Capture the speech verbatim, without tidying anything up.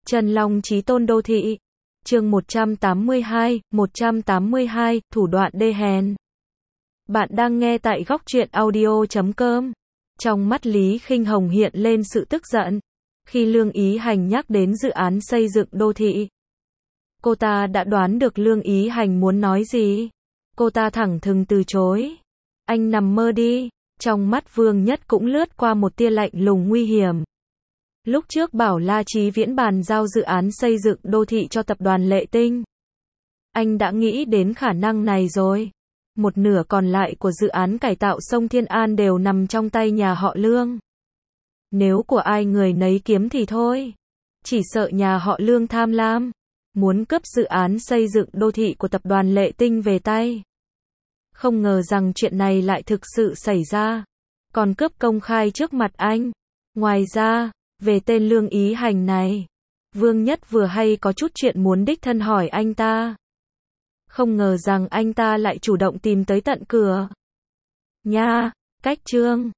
Trần Long Chí Tôn Đô Thị. Chương một trăm tám mươi hai, một trăm tám mươi hai, thủ đoạn đê hèn. Bạn đang nghe tại góc truyện audio chấm com. Trong mắt Lý Khinh Hồng hiện lên sự tức giận. Khi Lương Ý Hành nhắc đến dự án xây dựng đô thị, cô ta đã đoán được Lương Ý Hành muốn nói gì. Cô ta thẳng thừng từ chối. Anh nằm mơ đi. Trong mắt Vương Nhất cũng lướt qua một tia lạnh lùng nguy hiểm. Lúc trước bảo La Chí Viễn bàn giao dự án xây dựng đô thị cho tập đoàn Lệ Tinh. Anh đã nghĩ đến khả năng này rồi. Một nửa còn lại của dự án cải tạo sông Thiên An đều nằm trong tay nhà họ Lương. Nếu của ai người nấy kiếm thì thôi. Chỉ sợ nhà họ Lương tham lam, muốn cướp dự án xây dựng đô thị của tập đoàn Lệ Tinh về tay. Không ngờ rằng chuyện này lại thực sự xảy ra. Còn cướp công khai trước mặt anh. Ngoài ra, về tên Lương Ý Hành này, Vương Nhất vừa hay có chút chuyện muốn đích thân hỏi anh ta. Không ngờ rằng anh ta lại chủ động tìm tới tận cửa. Nha, cách Trương,